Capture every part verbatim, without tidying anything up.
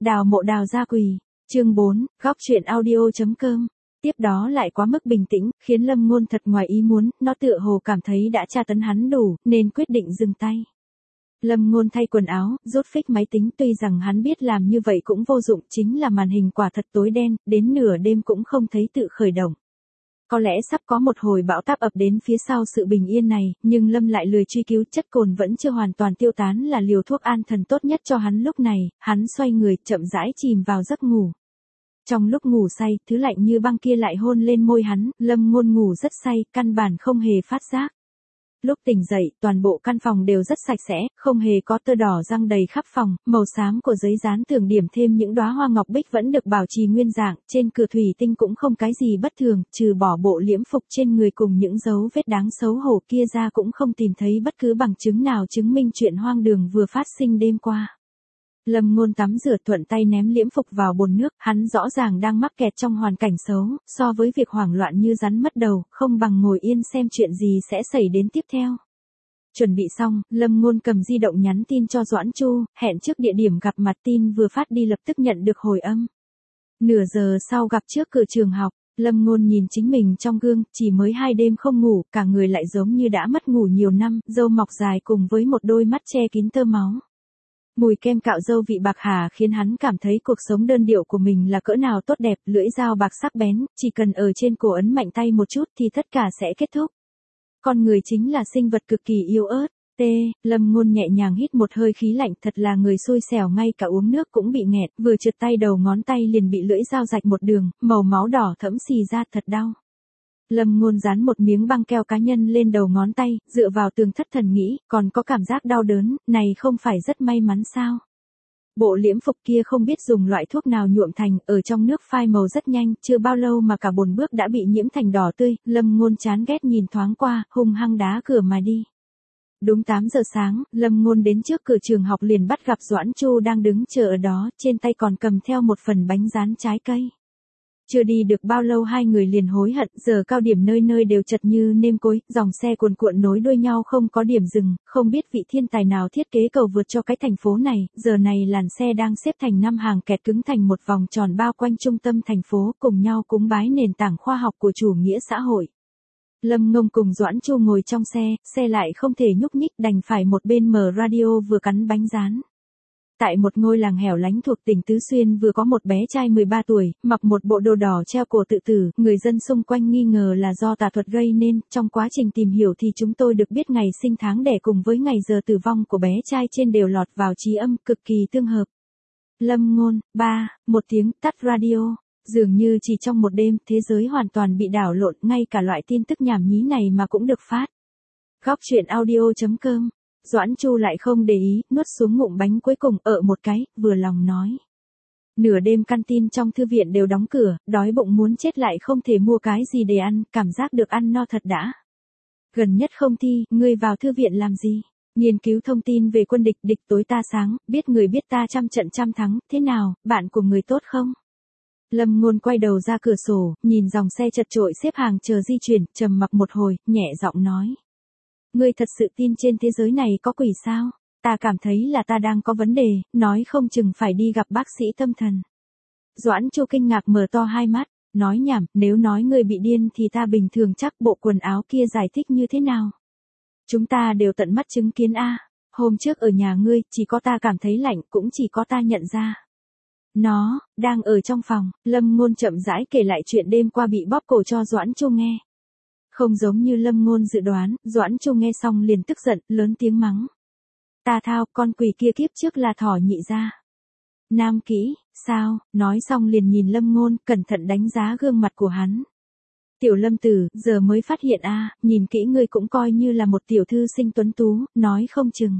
Đào mộ đào gia quỳ. Chương bốn, góc truyện audio.com. Tiếp đó lại quá mức bình tĩnh, khiến Lâm Ngôn thật ngoài ý muốn, nó tựa hồ cảm thấy đã tra tấn hắn đủ, nên quyết định dừng tay. Lâm Ngôn thay quần áo, rút phích máy tính, tuy rằng hắn biết làm như vậy cũng vô dụng, chính là màn hình quả thật tối đen, đến nửa đêm cũng không thấy tự khởi động. Có lẽ sắp có một hồi bão táp ập đến phía sau sự bình yên này, nhưng Lâm lại lười truy cứu, chất cồn vẫn chưa hoàn toàn tiêu tán là liều thuốc an thần tốt nhất cho hắn lúc này, hắn xoay người, chậm rãi chìm vào giấc ngủ. Trong lúc ngủ say, thứ lạnh như băng kia lại hôn lên môi hắn, Lâm Ngôn ngủ rất say, căn bản không hề phát giác. Lúc tỉnh dậy, toàn bộ căn phòng đều rất sạch sẽ, không hề có tơ đỏ răng đầy khắp phòng, màu xám của giấy dán tường điểm thêm những đóa hoa ngọc bích vẫn được bảo trì nguyên dạng, trên cửa thủy tinh cũng không cái gì bất thường, trừ bỏ bộ liễm phục trên người cùng những dấu vết đáng xấu hổ kia ra cũng không tìm thấy bất cứ bằng chứng nào chứng minh chuyện hoang đường vừa phát sinh đêm qua. Lâm Ngôn tắm rửa thuận tay ném liễm phục vào bồn nước, hắn rõ ràng đang mắc kẹt trong hoàn cảnh xấu, so với việc hoảng loạn như rắn mất đầu, không bằng ngồi yên xem chuyện gì sẽ xảy đến tiếp theo. Chuẩn bị xong, Lâm Ngôn cầm di động nhắn tin cho Doãn Chu, hẹn trước địa điểm gặp mặt, tin vừa phát đi lập tức nhận được hồi âm. Nửa giờ sau gặp trước cửa trường học, Lâm Ngôn nhìn chính mình trong gương, chỉ mới hai đêm không ngủ, cả người lại giống như đã mất ngủ nhiều năm, râu mọc dài cùng với một đôi mắt che kín tơ máu. Mùi kem cạo râu vị bạc hà khiến hắn cảm thấy cuộc sống đơn điệu của mình là cỡ nào tốt đẹp, lưỡi dao bạc sắc bén, chỉ cần ở trên cổ ấn mạnh tay một chút thì tất cả sẽ kết thúc. Con người chính là sinh vật cực kỳ yếu ớt. T. Lâm Ngôn nhẹ nhàng hít một hơi khí lạnh, thật là người xui xẻo, ngay cả uống nước cũng bị nghẹt, vừa trượt tay đầu ngón tay liền bị lưỡi dao rạch một đường, màu máu đỏ thẫm xì ra, thật đau. Lâm Ngôn dán một miếng băng keo cá nhân lên đầu ngón tay, dựa vào tường thất thần nghĩ, còn có cảm giác đau đớn, này không phải rất may mắn sao? Bộ liễm phục kia không biết dùng loại thuốc nào nhuộm thành, ở trong nước phai màu rất nhanh, chưa bao lâu mà cả bồn bước đã bị nhiễm thành đỏ tươi, Lâm Ngôn chán ghét nhìn thoáng qua, hung hăng đá cửa mà đi. Đúng tám giờ sáng, Lâm Ngôn đến trước cửa trường học liền bắt gặp Doãn Chu đang đứng chờ ở đó, trên tay còn cầm theo một phần bánh rán trái cây. Chưa đi được bao lâu hai người liền hối hận, giờ cao điểm nơi nơi đều chật như nêm cối, dòng xe cuồn cuộn nối đuôi nhau không có điểm dừng, không biết vị thiên tài nào thiết kế cầu vượt cho cái thành phố này, giờ này làn xe đang xếp thành năm hàng kẹt cứng thành một vòng tròn bao quanh trung tâm thành phố, cùng nhau cúng bái nền tảng khoa học của chủ nghĩa xã hội. Lâm Ngôn cùng Doãn Chu ngồi trong xe, xe lại không thể nhúc nhích, đành phải một bên mở radio vừa cắn bánh rán. Tại một ngôi làng hẻo lánh thuộc tỉnh Tứ Xuyên vừa có một bé trai mười ba tuổi, mặc một bộ đồ đỏ treo cổ tự tử, người dân xung quanh nghi ngờ là do tà thuật gây nên, trong quá trình tìm hiểu thì chúng tôi được biết ngày sinh tháng đẻ cùng với ngày giờ tử vong của bé trai trên đều lọt vào trí âm, cực kỳ tương hợp. Lâm Ngôn, ba, một tiếng, tắt radio. Dường như chỉ trong một đêm, thế giới hoàn toàn bị đảo lộn, ngay cả loại tin tức nhảm nhí này mà cũng được phát. Góc truyện audio.com. Doãn Chu lại không để ý, nuốt xuống ngụm bánh cuối cùng, ở một cái, vừa lòng nói. Nửa đêm căn tin trong thư viện đều đóng cửa, đói bụng muốn chết lại không thể mua cái gì để ăn, cảm giác được ăn no thật đã. Gần nhất không thi, ngươi vào thư viện làm gì? Nghiên cứu thông tin về quân địch, địch tối ta sáng, biết người biết ta trăm trận trăm thắng, thế nào, bạn của người tốt không? Lâm Ngôn quay đầu ra cửa sổ, nhìn dòng xe chật chội xếp hàng chờ di chuyển, trầm mặc một hồi, nhẹ giọng nói. Ngươi thật sự tin trên thế giới này có quỷ sao? Ta cảm thấy là ta đang có vấn đề, nói không chừng phải đi gặp bác sĩ tâm thần. Doãn Chu kinh ngạc mở to hai mắt, nói nhảm, nếu nói ngươi bị điên thì ta bình thường chắc bộ quần áo kia giải thích như thế nào? Chúng ta đều tận mắt chứng kiến a. Hôm trước ở nhà ngươi, chỉ có ta cảm thấy lạnh, cũng chỉ có ta nhận ra. Nó, đang ở trong phòng, Lâm Ngôn chậm rãi kể lại chuyện đêm qua bị bóp cổ cho Doãn Chu nghe. Không giống như Lâm Ngôn dự đoán, Doãn Chu nghe xong liền tức giận, lớn tiếng mắng. Ta thao, con quỷ kia kiếp trước là thỏ nhị gia. Nam kỹ, sao, nói xong liền nhìn Lâm Ngôn, cẩn thận đánh giá gương mặt của hắn. Tiểu Lâm tử, giờ mới phát hiện a, nhìn kỹ ngươi cũng coi như là một tiểu thư sinh tuấn tú, nói không chừng.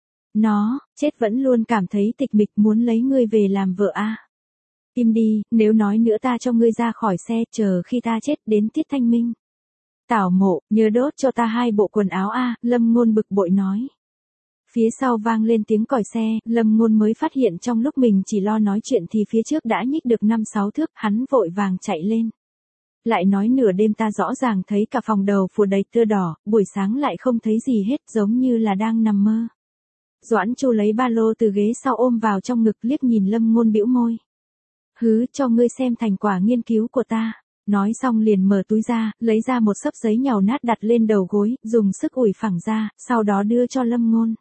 Nó, chết vẫn luôn cảm thấy tịch mịch muốn lấy ngươi về làm vợ a. Im đi, nếu nói nữa ta cho ngươi ra khỏi xe, chờ khi ta chết đến tiết thanh minh. Tảo Mộ, nhớ đốt cho ta hai bộ quần áo a, Lâm Ngôn bực bội nói. Phía sau vang lên tiếng còi xe, Lâm Ngôn mới phát hiện trong lúc mình chỉ lo nói chuyện thì phía trước đã nhích được năm sáu thước, hắn vội vàng chạy lên. Lại nói nửa đêm ta rõ ràng thấy cả phòng đầu phủ đầy tơ đỏ, buổi sáng lại không thấy gì hết, giống như là đang nằm mơ. Doãn Chu lấy ba lô từ ghế sau ôm vào trong ngực, liếc nhìn Lâm Ngôn bĩu môi. Hứ, cho ngươi xem thành quả nghiên cứu của ta. Nói xong liền mở túi ra, lấy ra một xấp giấy nhàu nát đặt lên đầu gối, dùng sức ủi phẳng ra, sau đó đưa cho Lâm Ngôn.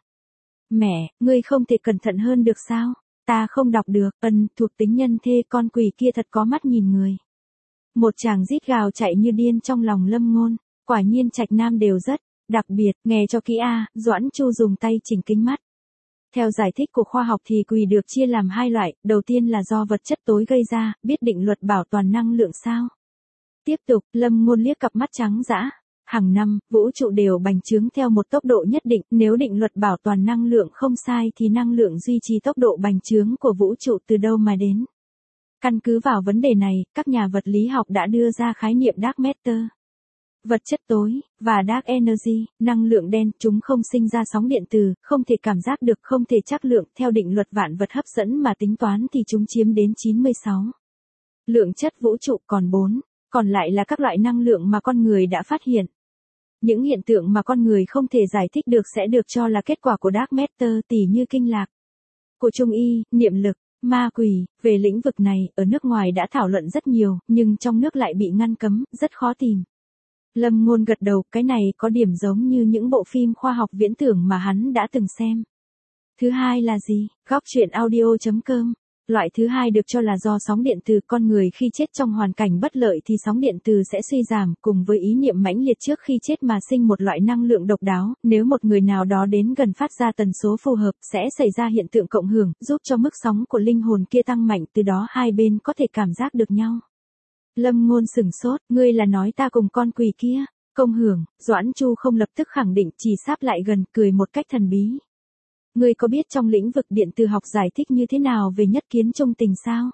Mẹ, ngươi không thể cẩn thận hơn được sao? Ta không đọc được, ân, thuộc tính nhân thê, con quỷ kia thật có mắt nhìn người. Một chàng rít gào chạy như điên trong lòng Lâm Ngôn, quả nhiên trạch nam đều rất đặc biệt, nghe cho kỹ a. Doãn Chu dùng tay chỉnh kính mắt. Theo giải thích của khoa học thì quỷ được chia làm hai loại, đầu tiên là do vật chất tối gây ra, biết định luật bảo toàn năng lượng sao? Tiếp tục, Lâm Ngôn liếc cặp mắt trắng dã. Hàng năm, vũ trụ đều bành trướng theo một tốc độ nhất định, nếu định luật bảo toàn năng lượng không sai thì năng lượng duy trì tốc độ bành trướng của vũ trụ từ đâu mà đến. Căn cứ vào vấn đề này, các nhà vật lý học đã đưa ra khái niệm Dark Matter. Vật chất tối, và Dark Energy, năng lượng đen, chúng không sinh ra sóng điện từ, không thể cảm giác được, không thể trắc lượng, theo định luật vạn vật hấp dẫn mà tính toán thì chúng chiếm đến chín mươi sáu. Lượng chất vũ trụ còn bốn, còn lại là các loại năng lượng mà con người đã phát hiện. Những hiện tượng mà con người không thể giải thích được sẽ được cho là kết quả của Dark Matter, tỉ như kinh lạc của Trung y, niệm lực, ma quỷ. Về lĩnh vực này, ở nước ngoài đã thảo luận rất nhiều, nhưng trong nước lại bị ngăn cấm, rất khó tìm. Lâm Ngôn gật đầu, cái này có điểm giống như những bộ phim khoa học viễn tưởng mà hắn đã từng xem. Thứ hai là gì? Góc truyện audio chấm com. Loại thứ hai được cho là do sóng điện từ, con người khi chết trong hoàn cảnh bất lợi thì sóng điện từ sẽ suy giảm, cùng với ý niệm mãnh liệt trước khi chết mà sinh một loại năng lượng độc đáo, nếu một người nào đó đến gần phát ra tần số phù hợp, sẽ xảy ra hiện tượng cộng hưởng, giúp cho mức sóng của linh hồn kia tăng mạnh, từ đó hai bên có thể cảm giác được nhau. Lâm Ngôn sửng sốt, ngươi là nói ta cùng con quỷ kia, cộng hưởng? Doãn Chu không lập tức khẳng định, chỉ sáp lại gần, cười một cách thần bí. Ngươi có biết trong lĩnh vực điện từ học giải thích như thế nào về nhất kiến trung tình sao?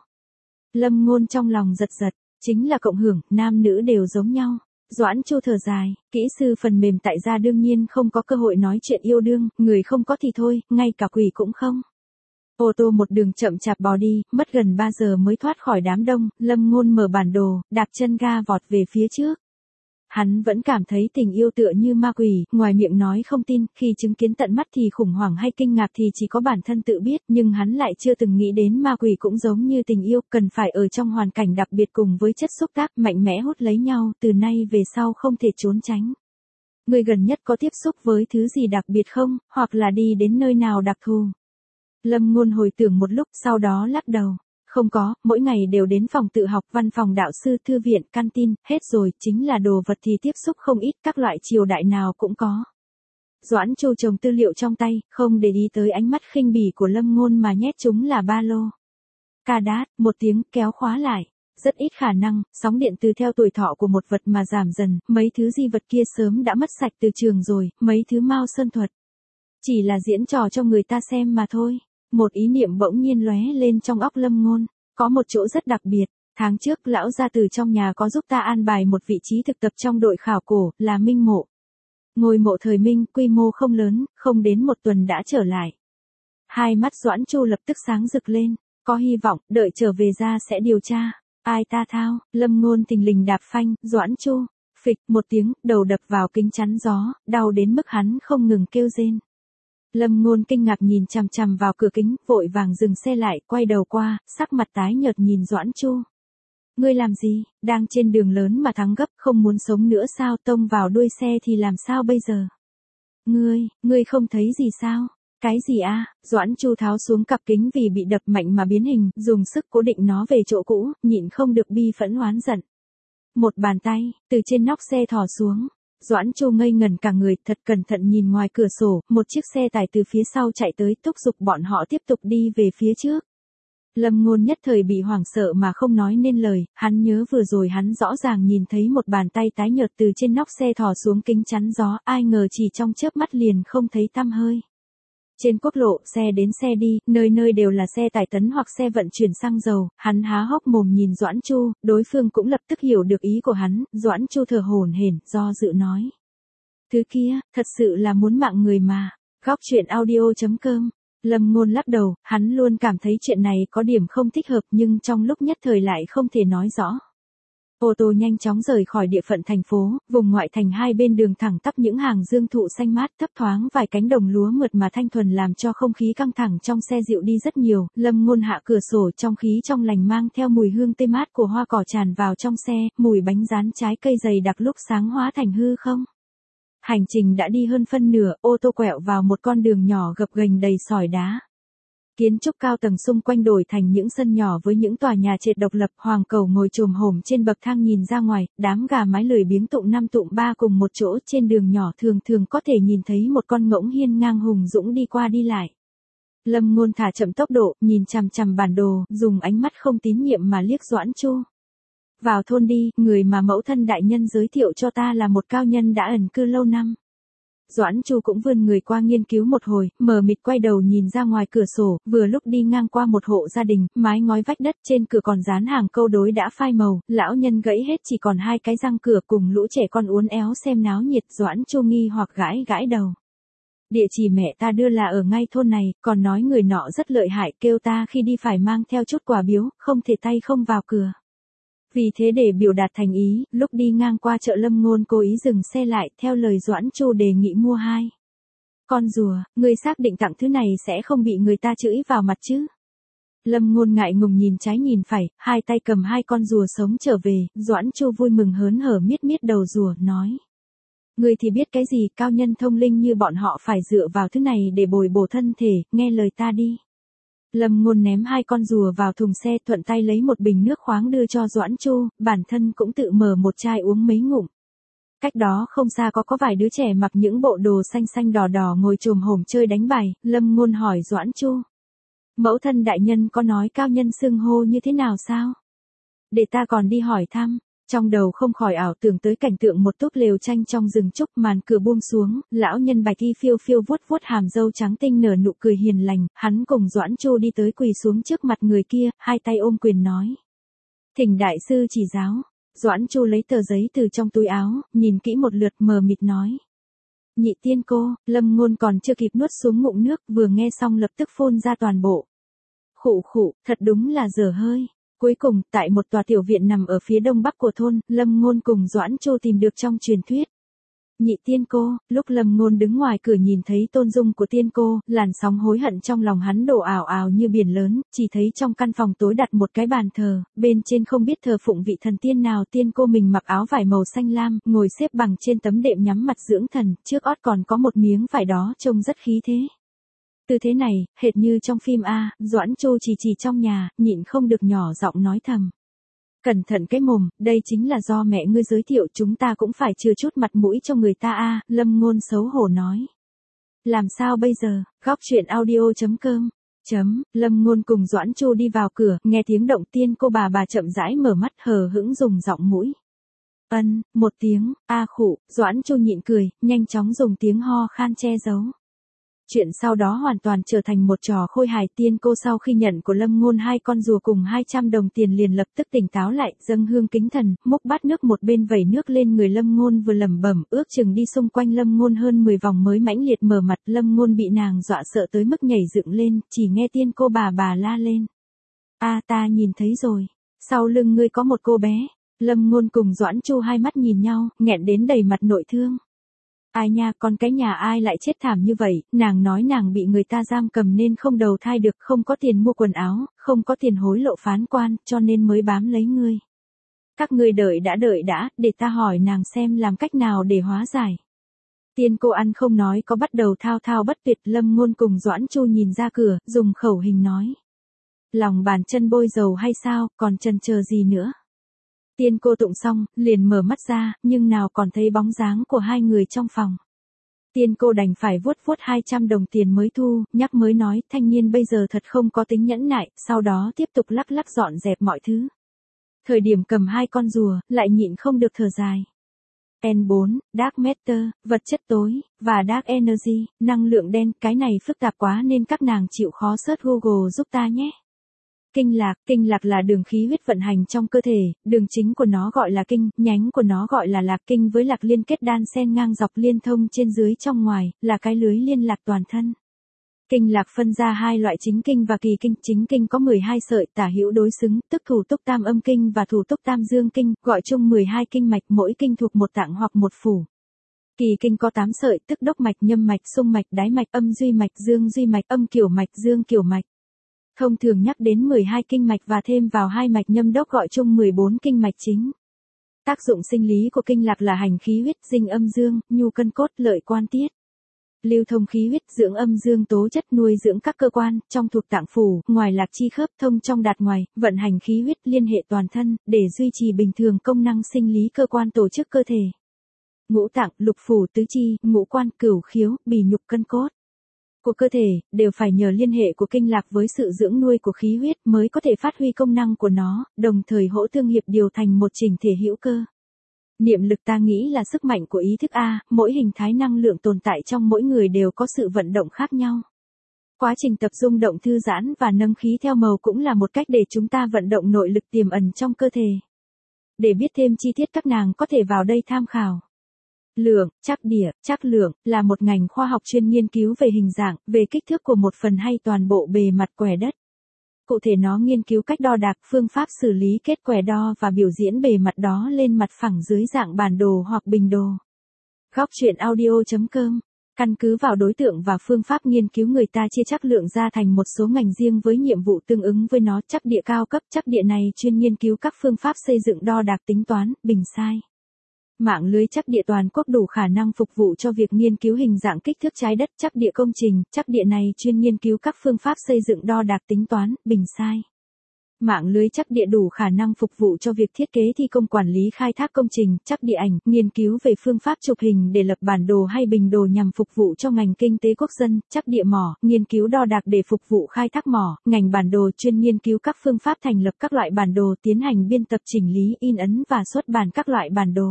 Lâm Ngôn trong lòng giật giật, chính là cộng hưởng, nam nữ đều giống nhau. Doãn Chu thở dài, kỹ sư phần mềm tại gia đương nhiên không có cơ hội nói chuyện yêu đương, người không có thì thôi, ngay cả quỷ cũng không. Ô tô một đường chậm chạp bò đi, mất gần ba giờ mới thoát khỏi đám đông, Lâm Ngôn mở bản đồ, đạp chân ga vọt về phía trước. Hắn vẫn cảm thấy tình yêu tựa như ma quỷ, ngoài miệng nói không tin, khi chứng kiến tận mắt thì khủng hoảng hay kinh ngạc thì chỉ có bản thân tự biết, nhưng hắn lại chưa từng nghĩ đến ma quỷ cũng giống như tình yêu, cần phải ở trong hoàn cảnh đặc biệt cùng với chất xúc tác mạnh mẽ hút lấy nhau, từ nay về sau không thể trốn tránh. Người gần nhất có tiếp xúc với thứ gì đặc biệt không, hoặc là đi đến nơi nào đặc thù? Lâm Ngôn hồi tưởng một lúc, sau đó lắc đầu. Không có, mỗi ngày đều đến phòng tự học, văn phòng đạo sư, thư viện, canteen, hết rồi, chính là đồ vật thì tiếp xúc không ít, các loại triều đại nào cũng có. Doãn Chu chồng tư liệu trong tay, không để ý tới ánh mắt khinh bỉ của Lâm Ngôn mà nhét chúng là ba lô. Cà đát, một tiếng, kéo khóa lại. Rất ít khả năng, sóng điện từ theo tuổi thọ của một vật mà giảm dần, mấy thứ di vật kia sớm đã mất sạch từ trường rồi, mấy thứ Mao Sơn thuật. Chỉ là diễn trò cho người ta xem mà thôi. Một ý niệm bỗng nhiên lóe lên trong óc Lâm Ngôn, có một chỗ rất đặc biệt, tháng trước lão gia từ trong nhà có giúp ta an bài một vị trí thực tập trong đội khảo cổ, là Minh Mộ. Ngôi mộ thời Minh, quy mô không lớn, không đến một tuần đã trở lại. Hai mắt Doãn Chu lập tức sáng rực lên, có hy vọng, đợi trở về ra sẽ điều tra. Ai ta thao? Lâm Ngôn thình lình đạp phanh, Doãn Chu, phịch một tiếng, đầu đập vào kính chắn gió, đau đến mức hắn không ngừng kêu rên. Lâm Ngôn kinh ngạc nhìn chằm chằm vào cửa kính, vội vàng dừng xe lại, quay đầu qua, sắc mặt tái nhợt nhìn Doãn Chu. Ngươi làm gì, đang trên đường lớn mà thắng gấp, không muốn sống nữa sao, tông vào đuôi xe thì làm sao bây giờ? Ngươi, ngươi không thấy gì sao? Cái gì a? À? Doãn Chu tháo xuống cặp kính vì bị đập mạnh mà biến hình, dùng sức cố định nó về chỗ cũ, nhịn không được bi phẫn oán giận. Một bàn tay, từ trên nóc xe thò xuống. Doãn Chu ngây ngẩn cả người, thật cẩn thận nhìn ngoài cửa sổ, một chiếc xe tải từ phía sau chạy tới, thúc giục bọn họ tiếp tục đi về phía trước. Lâm Ngôn nhất thời bị hoảng sợ mà không nói nên lời, hắn nhớ vừa rồi hắn rõ ràng nhìn thấy một bàn tay tái nhợt từ trên nóc xe thò xuống kính chắn gió, ai ngờ chỉ trong chớp mắt liền không thấy tăm hơi. Trên quốc lộ, xe đến xe đi, nơi nơi đều là xe tải tấn hoặc xe vận chuyển xăng dầu, hắn há hốc mồm nhìn Doãn Chu, đối phương cũng lập tức hiểu được ý của hắn, Doãn Chu thở hổn hển, do dự nói. Thứ kia, thật sự là muốn mạng người mà. Góc truyện audio chấm com. Lâm Ngôn lắc đầu, hắn luôn cảm thấy chuyện này có điểm không thích hợp nhưng trong lúc nhất thời lại không thể nói rõ. Ô tô nhanh chóng rời khỏi địa phận thành phố, vùng ngoại thành hai bên đường thẳng tắp những hàng dương thụ xanh mát, thấp thoáng vài cánh đồng lúa mượt mà thanh thuần làm cho không khí căng thẳng trong xe dịu đi rất nhiều. Lâm Ngôn hạ cửa sổ, trong khí trong lành mang theo mùi hương tươi mát của hoa cỏ tràn vào trong xe, mùi bánh rán trái cây dày đặc lúc sáng hóa thành hư không. Hành trình đã đi hơn phân nửa, ô tô quẹo vào một con đường nhỏ gập ghềnh đầy sỏi đá. Kiến trúc cao tầng xung quanh đổi thành những sân nhỏ với những tòa nhà trệt độc lập. Hoàng Cẩu ngồi chồm hổm trên bậc thang nhìn ra ngoài, đám gà mái lười biếng tụng năm tụng ba cùng một chỗ trên đường nhỏ, thường thường có thể nhìn thấy một con ngỗng hiên ngang hùng dũng đi qua đi lại. Lâm Ngôn thả chậm tốc độ, nhìn chằm chằm bản đồ, dùng ánh mắt không tín nhiệm mà liếc Doãn Chu. Vào thôn đi, người mà mẫu thân đại nhân giới thiệu cho ta là một cao nhân đã ẩn cư lâu năm. Doãn Chu cũng vươn người qua nghiên cứu một hồi, mờ mịt quay đầu nhìn ra ngoài cửa sổ, vừa lúc đi ngang qua một hộ gia đình, mái ngói vách đất, trên cửa còn dán hàng câu đối đã phai màu, lão nhân gãy hết chỉ còn hai cái răng cửa, cùng lũ trẻ con uốn éo xem náo nhiệt. Doãn Chu nghi hoặc gãi gãi đầu. Địa chỉ mẹ ta đưa là ở ngay thôn này, còn nói người nọ rất lợi hại, kêu ta khi đi phải mang theo chút quà biếu, không thể tay không vào cửa. Vì thế để biểu đạt thành ý, lúc đi ngang qua chợ Lâm Ngôn cố ý dừng xe lại, theo lời Doãn Chu đề nghị mua hai con rùa. Người xác định tặng thứ này sẽ không bị người ta chửi vào mặt chứ? Lâm Ngôn ngại ngùng nhìn trái nhìn phải, hai tay cầm hai con rùa sống trở về. Doãn Chu vui mừng hớn hở miết miết đầu rùa, nói: Người thì biết cái gì, cao nhân thông linh như bọn họ phải dựa vào thứ này để bồi bổ thân thể, nghe lời ta đi. Lâm Ngôn ném hai con rùa vào thùng xe, thuận tay lấy một bình nước khoáng đưa cho Doãn Chu, bản thân cũng tự mở một chai uống mấy ngụm. Cách đó không xa có có vài đứa trẻ mặc những bộ đồ xanh xanh đỏ đỏ ngồi chồm hổm chơi đánh bài. Lâm Ngôn hỏi Doãn Chu: Mẫu thân đại nhân có nói cao nhân xưng hô như thế nào sao? Để ta còn đi hỏi thăm. Trong đầu không khỏi ảo tưởng tới cảnh tượng một túp lều tranh trong rừng trúc, màn cửa buông xuống, lão nhân bạch y phiêu phiêu vuốt vuốt hàm râu trắng tinh nở nụ cười hiền lành, hắn cùng Doãn Chu đi tới quỳ xuống trước mặt người kia, hai tay ôm quyền nói: Thỉnh đại sư chỉ giáo. Doãn Chu lấy tờ giấy từ trong túi áo, nhìn kỹ một lượt mờ mịt nói: Nhị tiên cô. Lâm Ngôn còn chưa kịp nuốt xuống ngụm nước, vừa nghe xong lập tức phun ra toàn bộ. Khụ khụ, thật đúng là dở hơi. Cuối cùng, tại một tòa tiểu viện nằm ở phía đông bắc của thôn, Lâm Ngôn cùng Doãn Chu tìm được trong truyền thuyết. Nhị tiên cô. Lúc Lâm Ngôn đứng ngoài cửa nhìn thấy tôn dung của tiên cô, làn sóng hối hận trong lòng hắn đổ ào ào như biển lớn, chỉ thấy trong căn phòng tối đặt một cái bàn thờ, bên trên không biết thờ phụng vị thần tiên nào. Tiên cô mình mặc áo vải màu xanh lam, ngồi xếp bằng trên tấm đệm nhắm mặt dưỡng thần, trước ót còn có một miếng vải đó trông rất khí thế. Tư thế này, hệt như trong phim A. Doãn Chu chỉ chỉ trong nhà, nhịn không được nhỏ giọng nói thầm: Cẩn thận cái mồm, đây chính là do mẹ ngươi giới thiệu, chúng ta cũng phải chừa chút mặt mũi cho người ta a. Lâm Ngôn xấu hổ nói. Làm sao bây giờ? Góc truyện audio chấm com chấm Lâm Ngôn cùng Doãn Chu đi vào cửa, nghe tiếng động tiên cô bà bà chậm rãi mở mắt hờ hững dùng giọng mũi ân một tiếng, a khụ. Doãn Chu nhịn cười, nhanh chóng dùng tiếng ho khan che giấu. Chuyện sau đó hoàn toàn trở thành một trò khôi hài. Tiên cô sau khi nhận của Lâm Ngôn hai con rùa cùng hai trăm đồng tiền liền lập tức tỉnh táo lại, dâng hương kính thần, múc bát nước một bên vẩy nước lên người Lâm Ngôn vừa lẩm bẩm, ước chừng đi xung quanh Lâm Ngôn hơn mười vòng mới mãnh liệt mở mặt. Lâm Ngôn bị nàng dọa sợ tới mức nhảy dựng lên, chỉ nghe tiên cô bà bà la lên: A ta nhìn thấy rồi, sau lưng ngươi có một cô bé. Lâm Ngôn cùng Doãn Chu hai mắt nhìn nhau, nghẹn đến đầy mặt nội thương. Ai nha, con cái nhà ai lại chết thảm như vậy, nàng nói nàng bị người ta giam cầm nên không đầu thai được, không có tiền mua quần áo, không có tiền hối lộ phán quan, cho nên mới bám lấy ngươi. Các ngươi đợi đã đợi đã, để ta hỏi nàng xem làm cách nào để hóa giải. Tiên cô ăn không nói có bắt đầu thao thao bất tuyệt. Lâm Ngôn cùng Doãn Chu nhìn ra cửa, dùng khẩu hình nói: Lòng bàn chân bôi dầu hay sao, còn chần chờ gì nữa. Tiên cô tụng xong, liền mở mắt ra, nhưng nào còn thấy bóng dáng của hai người trong phòng. Tiên cô đành phải vuốt vuốt hai trăm đồng tiền mới thu, nhắc mới nói, thanh niên bây giờ thật không có tính nhẫn nại, sau đó tiếp tục lắc lắc dọn dẹp mọi thứ. Thời điểm cầm hai con rùa, lại nhịn không được thở dài. en bốn, Dark Matter, vật chất tối, và Dark Energy, năng lượng đen, cái này phức tạp quá nên các nàng chịu khó search Google giúp ta nhé. Kinh lạc, kinh lạc là đường khí huyết vận hành trong cơ thể, đường chính của nó gọi là kinh, nhánh của nó gọi là lạc. Kinh với lạc liên kết đan xen ngang dọc liên thông trên dưới trong ngoài, là cái lưới liên lạc toàn thân. Kinh lạc phân ra hai loại chính kinh và kỳ kinh, chính kinh có mười hai sợi tả hữu đối xứng, tức thủ túc tam âm kinh và thủ túc tam dương kinh, gọi chung mười hai kinh mạch, mỗi kinh thuộc một tạng hoặc một phủ. Kỳ kinh có tám sợi, tức đốc mạch, nhâm mạch, xung mạch, đái mạch, âm duy mạch, dương duy mạch, âm kiểu mạch, dương kiểu mạch. Thông thường nhắc đến mười hai kinh mạch và thêm vào hai mạch nhâm đốc gọi chung mười bốn kinh mạch chính. Tác dụng sinh lý của kinh lạc là hành khí huyết, dinh âm dương, nhu cân cốt, lợi quan tiết. Lưu thông khí huyết, dưỡng âm dương tố chất, nuôi dưỡng các cơ quan, trong thuộc tạng phủ, ngoài lạc chi khớp, thông trong đạt ngoài, vận hành khí huyết liên hệ toàn thân, để duy trì bình thường công năng sinh lý cơ quan tổ chức cơ thể. Ngũ tạng, lục phủ, tứ chi, ngũ quan, cửu khiếu, bì nhục, cân cốt của cơ thể, đều phải nhờ liên hệ của kinh lạc với sự dưỡng nuôi của khí huyết mới có thể phát huy công năng của nó, đồng thời hỗ tương hiệp điều thành một chỉnh thể hữu cơ. Niệm lực ta nghĩ là sức mạnh của ý thức A, mỗi hình thái năng lượng tồn tại trong mỗi người đều có sự vận động khác nhau. Quá trình tập rung động thư giãn và nâng khí theo màu cũng là một cách để chúng ta vận động nội lực tiềm ẩn trong cơ thể. Để biết thêm chi tiết các nàng có thể vào đây tham khảo. Lượng, trắc địa, trắc lượng, là một ngành khoa học chuyên nghiên cứu về hình dạng, về kích thước của một phần hay toàn bộ bề mặt quẻ đất. Cụ thể nó nghiên cứu cách đo đạc, phương pháp xử lý kết quẻ đo và biểu diễn bề mặt đó lên mặt phẳng dưới dạng bản đồ hoặc bình đồ. Góc truyện audio chấm com. Căn cứ vào đối tượng và phương pháp nghiên cứu, người ta chia trắc lượng ra thành một số ngành riêng với nhiệm vụ tương ứng với nó. Trắc địa cao cấp, trắc địa này chuyên nghiên cứu các phương pháp xây dựng đo đạc, tính toán, bình sai. Mạng lưới trắc địa toàn quốc đủ khả năng phục vụ cho việc nghiên cứu hình dạng kích thước trái đất. Trắc địa công trình, trắc địa này chuyên nghiên cứu các phương pháp xây dựng đo đạc, tính toán, bình sai. Mạng lưới trắc địa đủ khả năng phục vụ cho việc thiết kế, thi công, quản lý, khai thác công trình. Trắc địa ảnh, nghiên cứu về phương pháp chụp hình để lập bản đồ hay bình đồ nhằm phục vụ cho ngành kinh tế quốc dân. Trắc địa mỏ, nghiên cứu đo đạc để phục vụ khai thác mỏ. Ngành bản đồ chuyên nghiên cứu các phương pháp thành lập các loại bản đồ, tiến hành biên tập, chỉnh lý, in ấn và xuất bản các loại bản đồ.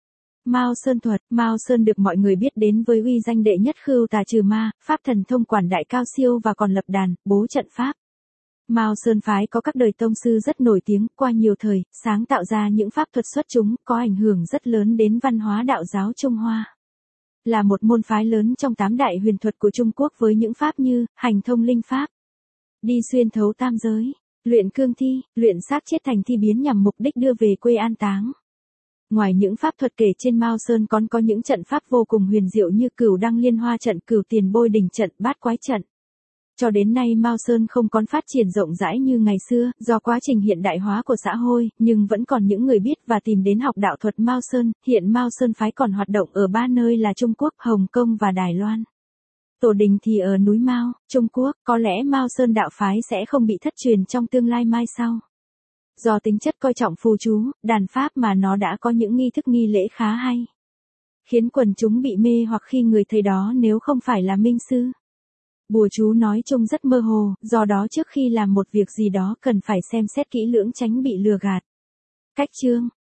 Mao Sơn thuật, Mao Sơn được mọi người biết đến với uy danh đệ nhất khưu tà trừ ma, pháp thần thông quản đại cao siêu và còn lập đàn, bố trận pháp. Mao Sơn phái có các đời tông sư rất nổi tiếng, qua nhiều thời, sáng tạo ra những pháp thuật xuất chúng, có ảnh hưởng rất lớn đến văn hóa đạo giáo Trung Hoa. Là một môn phái lớn trong tám đại huyền thuật của Trung Quốc với những pháp như, hành thông linh pháp, đi xuyên thấu tam giới, luyện cương thi, luyện xác chết thành thi biến nhằm mục đích đưa về quê an táng. Ngoài những pháp thuật kể trên, Mao Sơn còn có những trận pháp vô cùng huyền diệu như Cửu Đăng Liên Hoa trận, Cửu Tiền Bôi Đỉnh trận, Bát Quái trận. Cho đến nay Mao Sơn không còn phát triển rộng rãi như ngày xưa, do quá trình hiện đại hóa của xã hội, nhưng vẫn còn những người biết và tìm đến học đạo thuật Mao Sơn. Hiện Mao Sơn phái còn hoạt động ở ba nơi là Trung Quốc, Hồng Kông và Đài Loan. Tổ đình thì ở núi Mao, Trung Quốc, có lẽ Mao Sơn đạo phái sẽ không bị thất truyền trong tương lai mai sau. Do tính chất coi trọng phù chú, đàn pháp mà nó đã có những nghi thức nghi lễ khá hay, khiến quần chúng bị mê hoặc khi người thầy đó nếu không phải là minh sư. Bùa chú nói chung rất mơ hồ, do đó trước khi làm một việc gì đó cần phải xem xét kỹ lưỡng tránh bị lừa gạt. Cách chương